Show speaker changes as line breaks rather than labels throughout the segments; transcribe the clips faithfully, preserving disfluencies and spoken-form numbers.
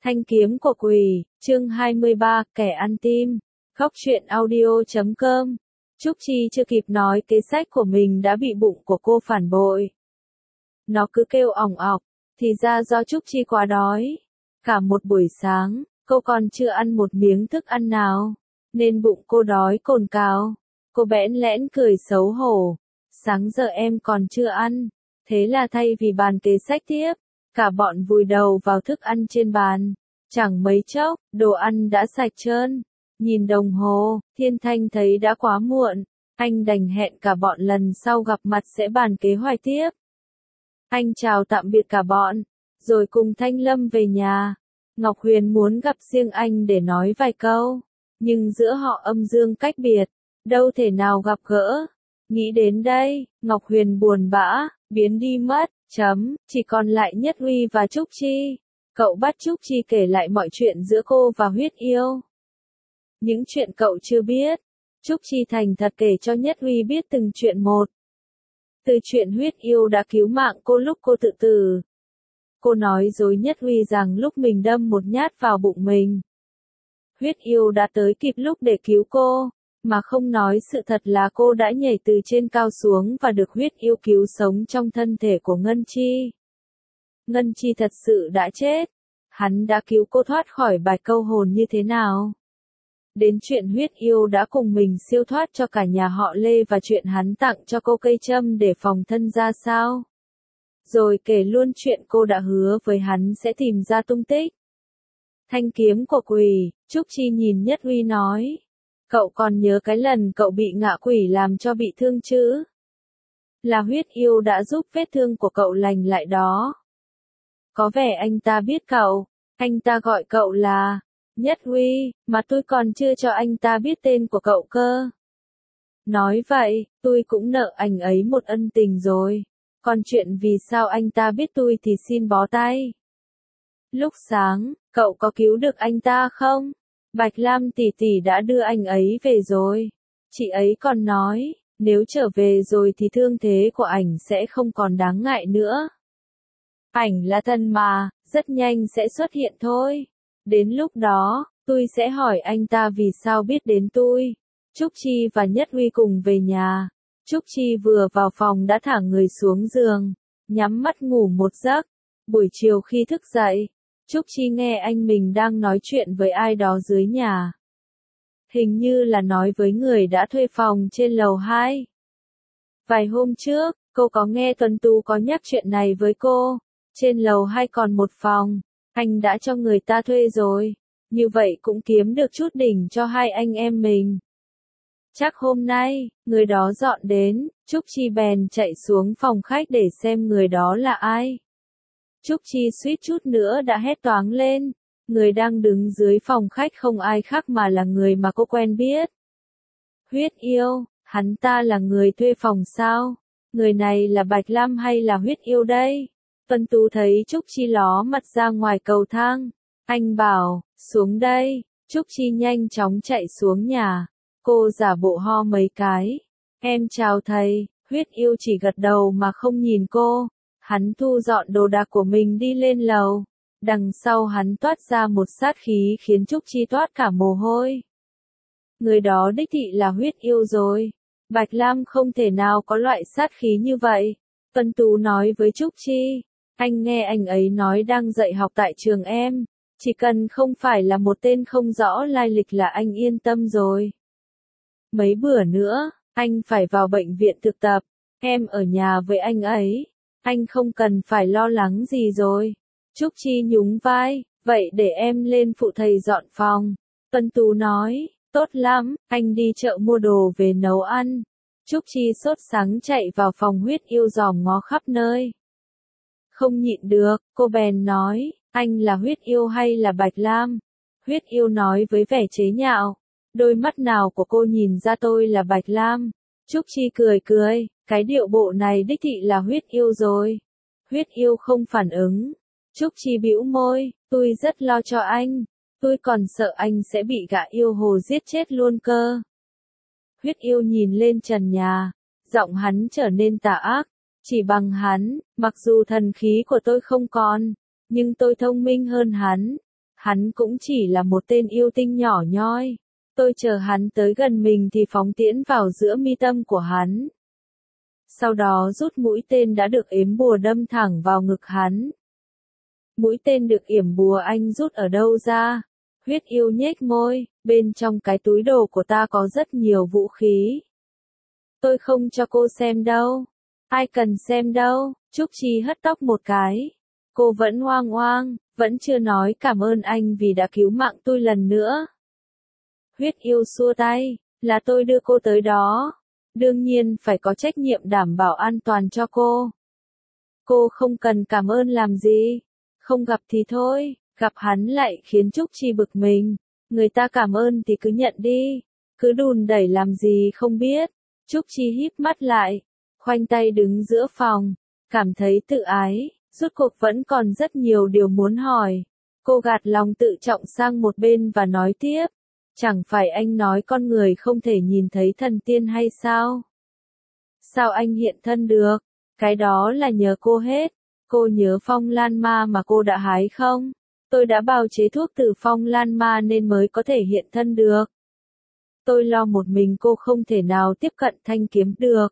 Thanh kiếm của quỷ, chương hai mươi ba, kẻ ăn tim. Khóc chuyện audio chấm com. Trúc Chi chưa kịp nói kế sách của mình đã bị bụng của cô phản bội. Nó cứ kêu ỏng ọc, thì ra do Trúc Chi quá đói. Cả một buổi sáng, cô còn chưa ăn một miếng thức ăn nào, nên bụng cô đói cồn cào. Cô bẽn lẽn cười xấu hổ. Sáng giờ em còn chưa ăn. Thế là thay vì bàn kế sách tiếp, cả bọn vùi đầu vào thức ăn trên bàn. Chẳng mấy chốc, đồ ăn đã sạch trơn. Nhìn đồng hồ, Thiên Thanh thấy đã quá muộn. Anh đành hẹn cả bọn lần sau gặp mặt sẽ bàn kế hoạch tiếp. Anh chào tạm biệt cả bọn, rồi cùng Thanh Lâm về nhà. Ngọc Huyền muốn gặp riêng anh để nói vài câu, nhưng giữa họ âm dương cách biệt, đâu thể nào gặp gỡ. Nghĩ đến đây, Ngọc Huyền buồn bã, biến đi mất, chấm, chỉ còn lại Nhất Uy và Trúc Chi. Cậu bắt Trúc Chi kể lại mọi chuyện giữa cô và Huyết Yêu. Những chuyện cậu chưa biết, Trúc Chi thành thật kể cho Nhất Uy biết từng chuyện một. Từ chuyện Huyết Yêu đã cứu mạng cô lúc cô tự tử. Cô nói dối Nhất Uy rằng lúc mình đâm một nhát vào bụng mình, Huyết Yêu đã tới kịp lúc để cứu cô, mà không nói sự thật là cô đã nhảy từ trên cao xuống và được Huyết Yêu cứu sống trong thân thể của Ngân Chi. Ngân Chi thật sự đã chết. Hắn đã cứu cô thoát khỏi bạch câu hồn như thế nào? Đến chuyện Huyết Yêu đã cùng mình siêu thoát cho cả nhà họ Lê và chuyện hắn tặng cho cô cây châm để phòng thân ra sao? Rồi kể luôn chuyện cô đã hứa với hắn sẽ tìm ra tung tích thanh kiếm của quỷ. Trúc Chi nhìn Nhất Uy nói, cậu còn nhớ cái lần cậu bị ngạ quỷ làm cho bị thương chứ? Là Huyết Yêu đã giúp vết thương của cậu lành lại đó. Có vẻ anh ta biết cậu, anh ta gọi cậu là Nhất Uy, mà tôi còn chưa cho anh ta biết tên của cậu cơ. Nói vậy, tôi cũng nợ anh ấy một ân tình rồi. Còn chuyện vì sao anh ta biết tôi thì xin bó tay. Lúc sáng, cậu có cứu được anh ta không? Bạch Lam tỷ tỷ đã đưa anh ấy về rồi. Chị ấy còn nói, nếu trở về rồi thì thương thế của ảnh sẽ không còn đáng ngại nữa. Ảnh là thần mà, rất nhanh sẽ xuất hiện thôi. Đến lúc đó, tôi sẽ hỏi anh ta vì sao biết đến tôi. Trúc Chi và Nhất Uy cùng về nhà. Trúc Chi vừa vào phòng đã thả người xuống giường, nhắm mắt ngủ một giấc. Buổi chiều khi thức dậy, Trúc Chi nghe anh mình đang nói chuyện với ai đó dưới nhà. Hình như là nói với người đã thuê phòng trên lầu hai. Vài hôm trước, cô có nghe Tuấn Tú có nhắc chuyện này với cô. Trên lầu hai còn một phòng, anh đã cho người ta thuê rồi. Như vậy cũng kiếm được chút đỉnh cho hai anh em mình. Chắc hôm nay, người đó dọn đến, Trúc Chi bèn chạy xuống phòng khách để xem người đó là ai. Trúc Chi suýt chút nữa đã hét toáng lên. Người đang đứng dưới phòng khách không ai khác mà là người mà cô quen biết. Huyết Yêu, hắn ta là người thuê phòng sao? Người này là Bạch Lam hay là Huyết Yêu đây? Tuấn Tú thấy Trúc Chi ló mặt ra ngoài cầu thang. Anh bảo, xuống đây. Trúc Chi nhanh chóng chạy xuống nhà. Cô giả bộ ho mấy cái. Em chào thầy. Huyết Yêu chỉ gật đầu mà không nhìn cô. Hắn thu dọn đồ đạc của mình đi lên lầu. Đằng sau hắn toát ra một sát khí khiến Trúc Chi toát cả mồ hôi. Người đó đích thị là Huyết Yêu rồi. Bạch Lam không thể nào có loại sát khí như vậy. Tuấn Tú nói với Trúc Chi. Anh nghe anh ấy nói đang dạy học tại trường em. Chỉ cần không phải là một tên không rõ lai lịch là anh yên tâm rồi. Mấy bữa nữa, anh phải vào bệnh viện thực tập. Em ở nhà với anh ấy. Anh không cần phải lo lắng gì rồi. Trúc Chi nhún vai. Vậy để em lên phụ thầy dọn phòng. Tuấn Tú nói. Tốt lắm, anh đi chợ mua đồ về nấu ăn. Trúc Chi sốt sắng chạy vào phòng Huyết Yêu dòm ngó khắp nơi. Không nhịn được, cô bèn nói, anh là Huyết Yêu hay là Bạch Lam? Huyết Yêu nói với vẻ chế nhạo. Đôi mắt nào của cô nhìn ra tôi là Bạch Lam? Trúc Chi cười cười, cái điệu bộ này đích thị là Huyết Yêu rồi. Huyết Yêu không phản ứng. Trúc Chi bĩu môi, tôi rất lo cho anh. Tôi còn sợ anh sẽ bị gã yêu hồ giết chết luôn cơ. Huyết Yêu nhìn lên trần nhà. Giọng hắn trở nên tà ác. Chỉ bằng hắn, mặc dù thần khí của tôi không còn, nhưng tôi thông minh hơn hắn. Hắn cũng chỉ là một tên yêu tinh nhỏ nhoi. Tôi chờ hắn tới gần mình thì phóng tiễn vào giữa mi tâm của hắn. Sau đó rút mũi tên đã được ếm bùa đâm thẳng vào ngực hắn. Mũi tên được yểm bùa anh rút ở đâu ra? Huyết yêu nhếch môi, bên trong cái túi đồ của ta có rất nhiều vũ khí. Tôi không cho cô xem đâu. Ai cần xem đâu, Trúc Chi hất tóc một cái. Cô vẫn oang oang, vẫn chưa nói cảm ơn anh vì đã cứu mạng tôi lần nữa. Huyết yêu xua tay, là tôi đưa cô tới đó. Đương nhiên phải có trách nhiệm đảm bảo an toàn cho cô. Cô không cần cảm ơn làm gì. Không gặp thì thôi, gặp hắn lại khiến Trúc Chi bực mình. Người ta cảm ơn thì cứ nhận đi. Cứ đùn đẩy làm gì không biết. Trúc Chi híp mắt lại, khoanh tay đứng giữa phòng, cảm thấy tự ái, rốt cuộc vẫn còn rất nhiều điều muốn hỏi. Cô gạt lòng tự trọng sang một bên và nói tiếp, chẳng phải anh nói con người không thể nhìn thấy thần tiên hay sao? Sao anh hiện thân được? Cái đó là nhờ cô hết. Cô nhớ phong lan ma mà cô đã hái không? Tôi đã bào chế thuốc từ phong lan ma nên mới có thể hiện thân được. Tôi lo một mình cô không thể nào tiếp cận thanh kiếm được.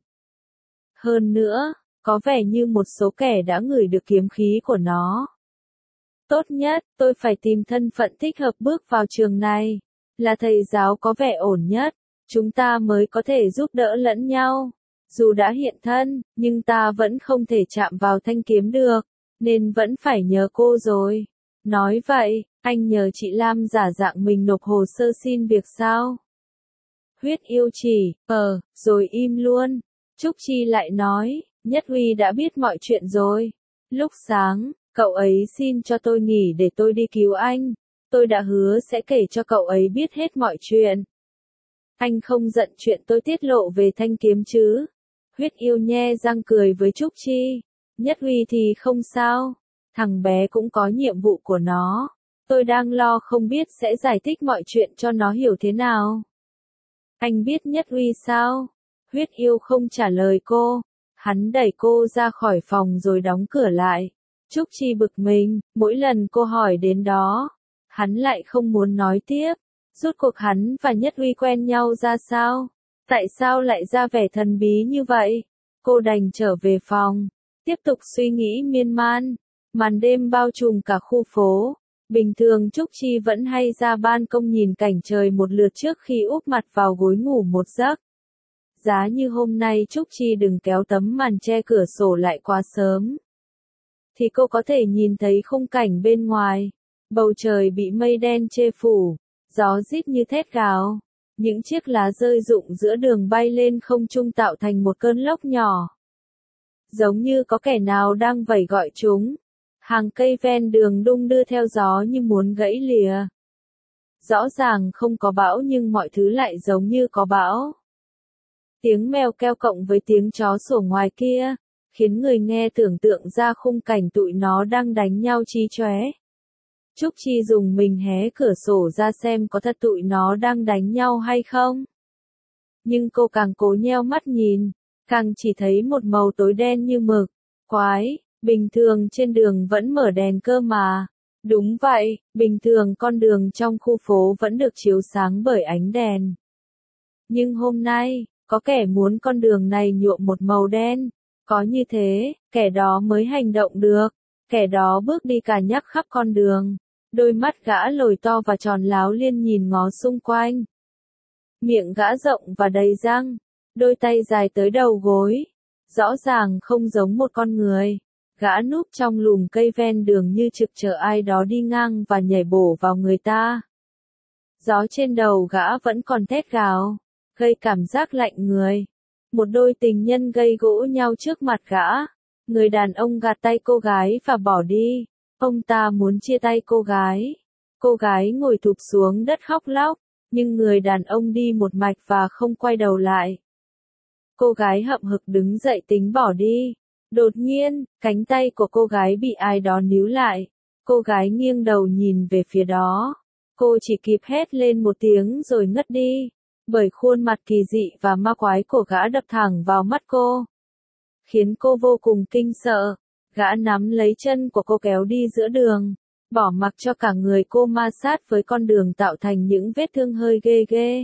Hơn nữa, có vẻ như một số kẻ đã ngửi được kiếm khí của nó. Tốt nhất, tôi phải tìm thân phận thích hợp bước vào trường này. Là thầy giáo có vẻ ổn nhất, chúng ta mới có thể giúp đỡ lẫn nhau. Dù đã hiện thân, nhưng ta vẫn không thể chạm vào thanh kiếm được, nên vẫn phải nhờ cô rồi. Nói vậy, anh nhờ chị Lam giả dạng mình nộp hồ sơ xin việc sao? Huyết yêu chỉ, ờ, rồi im luôn. Trúc Chi lại nói, Nhất Huy đã biết mọi chuyện rồi. Lúc sáng, cậu ấy xin cho tôi nghỉ để tôi đi cứu anh. Tôi đã hứa sẽ kể cho cậu ấy biết hết mọi chuyện. Anh không giận chuyện tôi tiết lộ về thanh kiếm chứ? Huyết yêu nhe răng cười với Trúc Chi. Nhất Huy thì không sao. Thằng bé cũng có nhiệm vụ của nó. Tôi đang lo không biết sẽ giải thích mọi chuyện cho nó hiểu thế nào. Anh biết Nhất Huy sao? Huyết yêu không trả lời cô. Hắn đẩy cô ra khỏi phòng rồi đóng cửa lại. Trúc Chi bực mình, mỗi lần cô hỏi đến đó, hắn lại không muốn nói tiếp. Rốt cuộc hắn và Nhất Huy quen nhau ra sao? Tại sao lại ra vẻ thần bí như vậy? Cô đành trở về phòng, tiếp tục suy nghĩ miên man. Màn đêm bao trùm cả khu phố. Bình thường Trúc Chi vẫn hay ra ban công nhìn cảnh trời một lượt trước khi úp mặt vào gối ngủ một giấc. Giá như hôm nay Trúc Chi đừng kéo tấm màn che cửa sổ lại quá sớm, thì cô có thể nhìn thấy khung cảnh bên ngoài. Bầu trời bị mây đen che phủ, gió rít như thét gào. Những chiếc lá rơi rụng giữa đường bay lên không trung tạo thành một cơn lốc nhỏ. Giống như có kẻ nào đang vẫy gọi chúng. Hàng cây ven đường đung đưa theo gió như muốn gãy lìa. Rõ ràng không có bão nhưng mọi thứ lại giống như có bão. Tiếng mèo kêu cộng với tiếng chó sủa ngoài kia, khiến người nghe tưởng tượng ra khung cảnh tụi nó đang đánh nhau chí chóe. Trúc Chi dùng mình hé cửa sổ ra xem có thật tụi nó đang đánh nhau hay không. Nhưng cô càng cố nheo mắt nhìn, càng chỉ thấy một màu tối đen như mực. Quái, bình thường trên đường vẫn mở đèn cơ mà. Đúng vậy, bình thường con đường trong khu phố vẫn được chiếu sáng bởi ánh đèn. Nhưng hôm nay, có kẻ muốn con đường này nhuộm một màu đen. Có như thế, kẻ đó mới hành động được. Kẻ đó bước đi cả nhắc khắp con đường. Đôi mắt gã lồi to và tròn láo liên nhìn ngó xung quanh. Miệng gã rộng và đầy răng. Đôi tay dài tới đầu gối. Rõ ràng không giống một con người. Gã núp trong lùm cây ven đường như trực chờ ai đó đi ngang và nhảy bổ vào người ta. Gió trên đầu gã vẫn còn thét gào, gây cảm giác lạnh người. Một đôi tình nhân gây gỗ nhau trước mặt gã. Người đàn ông gạt tay cô gái và bỏ đi. Ông ta muốn chia tay cô gái. Cô gái ngồi thụp xuống đất khóc lóc, nhưng người đàn ông đi một mạch và không quay đầu lại. Cô gái hậm hực đứng dậy tính bỏ đi. Đột nhiên, cánh tay của cô gái bị ai đó níu lại. Cô gái nghiêng đầu nhìn về phía đó. Cô chỉ kịp hét lên một tiếng rồi ngất đi. Bởi khuôn mặt kỳ dị và ma quái của gã đập thẳng vào mắt cô, khiến cô vô cùng kinh sợ. Gã nắm lấy chân của cô kéo đi giữa đường. bỏ mặc cho cả người cô ma sát với con đường tạo thành những vết thương hơi ghê ghê.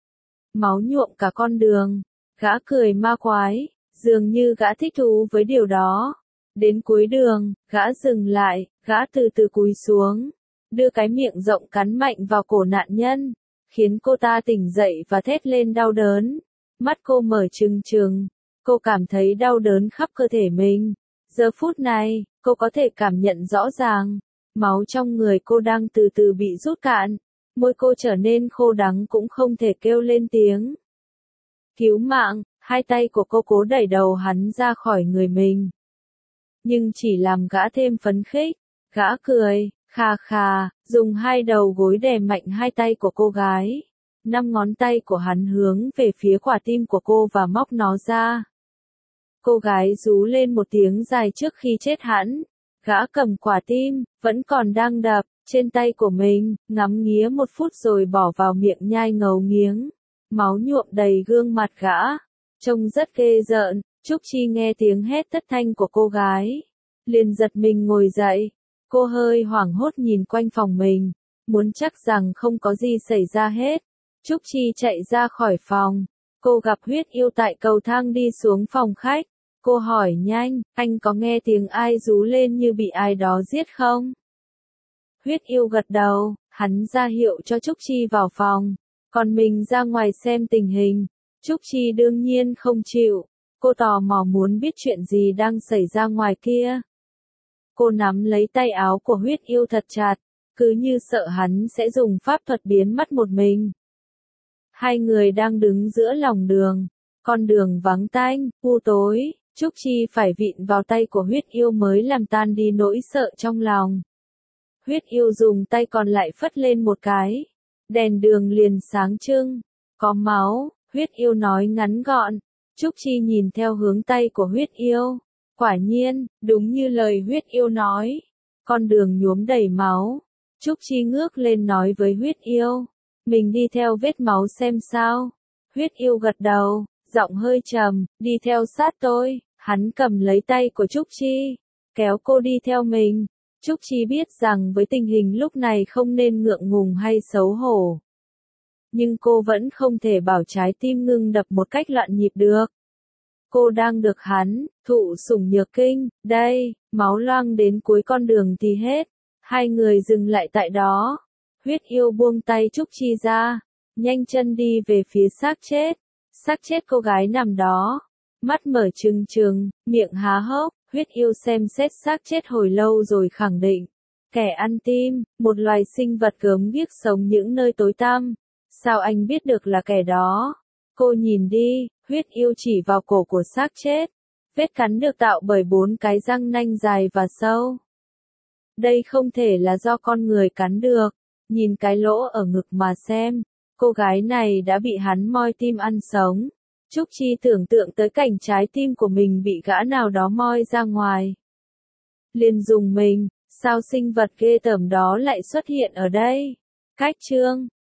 Máu nhuộm cả con đường, gã cười ma quái, dường như gã thích thú với điều đó. Đến cuối đường, gã dừng lại, gã từ từ cúi xuống, đưa cái miệng rộng cắn mạnh vào cổ nạn nhân, khiến cô ta tỉnh dậy và thét lên đau đớn. Mắt cô mở trừng trừng, cô cảm thấy đau đớn khắp cơ thể mình. Giờ phút này, cô có thể cảm nhận rõ ràng, máu trong người cô đang từ từ bị rút cạn, môi cô trở nên khô đắng cũng không thể kêu lên tiếng. Cứu mạng, hai tay của cô cố đẩy đầu hắn ra khỏi người mình. Nhưng chỉ làm gã thêm phấn khích, gã cười, khà khà, dùng hai đầu gối đè mạnh hai tay của cô gái. Năm ngón tay của hắn hướng về phía quả tim của cô và móc nó ra. Cô gái rú lên một tiếng dài trước khi chết hẳn. Gã cầm quả tim, vẫn còn đang đập, trên tay của mình, ngắm nghía một phút rồi bỏ vào miệng nhai ngấu nghiếng. Máu nhuộm đầy gương mặt gã, trông rất ghê rợn. Trúc Chi nghe tiếng hét thất thanh của cô gái, liền giật mình ngồi dậy. Cô hơi hoảng hốt nhìn quanh phòng mình, muốn chắc rằng không có gì xảy ra hết. Trúc Chi chạy ra khỏi phòng, cô gặp Huyết Yêu tại cầu thang đi xuống phòng khách. Cô hỏi nhanh, anh có nghe tiếng ai rú lên như bị ai đó giết không? Huyết Yêu gật đầu, hắn ra hiệu cho Trúc Chi vào phòng, còn mình ra ngoài xem tình hình. Trúc Chi đương nhiên không chịu, cô tò mò muốn biết chuyện gì đang xảy ra ngoài kia. Cô nắm lấy tay áo của Huyết Yêu thật chặt, cứ như sợ hắn sẽ dùng pháp thuật biến mất một mình. Hai người đang đứng giữa lòng đường, con đường vắng tanh, u tối. Trúc Chi phải vịn vào tay của Huyết Yêu mới làm tan đi nỗi sợ trong lòng. Huyết Yêu dùng tay còn lại phất lên một cái, đèn đường liền sáng trưng. Có máu, Huyết Yêu nói ngắn gọn. Trúc Chi nhìn theo hướng tay của Huyết Yêu. Quả nhiên, đúng như lời Huyết Yêu nói, con đường nhuốm đầy máu. Trúc Chi ngước lên nói với Huyết Yêu, mình đi theo vết máu xem sao. Huyết Yêu gật đầu, giọng hơi trầm, đi theo sát tôi. Hắn cầm lấy tay của Trúc Chi, kéo cô đi theo mình. Trúc Chi biết rằng với tình hình lúc này không nên ngượng ngùng hay xấu hổ. Nhưng cô vẫn không thể bảo trái tim ngưng đập một cách loạn nhịp được. Cô đang được hắn, thụ sủng nhược kinh, đây, máu loang đến cuối con đường thì hết. Hai người dừng lại tại đó. Huyết Yêu buông tay Trúc Chi ra, nhanh chân đi về phía xác chết. Xác chết cô gái nằm đó, mắt mở trừng trừng, miệng há hốc. Huyết Yêu xem xét xác chết hồi lâu rồi khẳng định, kẻ ăn tim, một loài sinh vật gớm ghiếc sống những nơi tối tăm. Sao anh biết được là kẻ đó? Cô nhìn đi. Huyết Yêu chỉ vào cổ của xác chết. Vết cắn được tạo bởi bốn cái răng nanh dài và sâu. Đây không thể là do con người cắn được. Nhìn cái lỗ ở ngực mà xem. Cô gái này đã bị hắn moi tim ăn sống. Trúc Chi tưởng tượng tới cảnh trái tim của mình bị gã nào đó moi ra ngoài. Liền dùng mình, sao sinh vật ghê tởm đó lại xuất hiện ở đây? Cách chương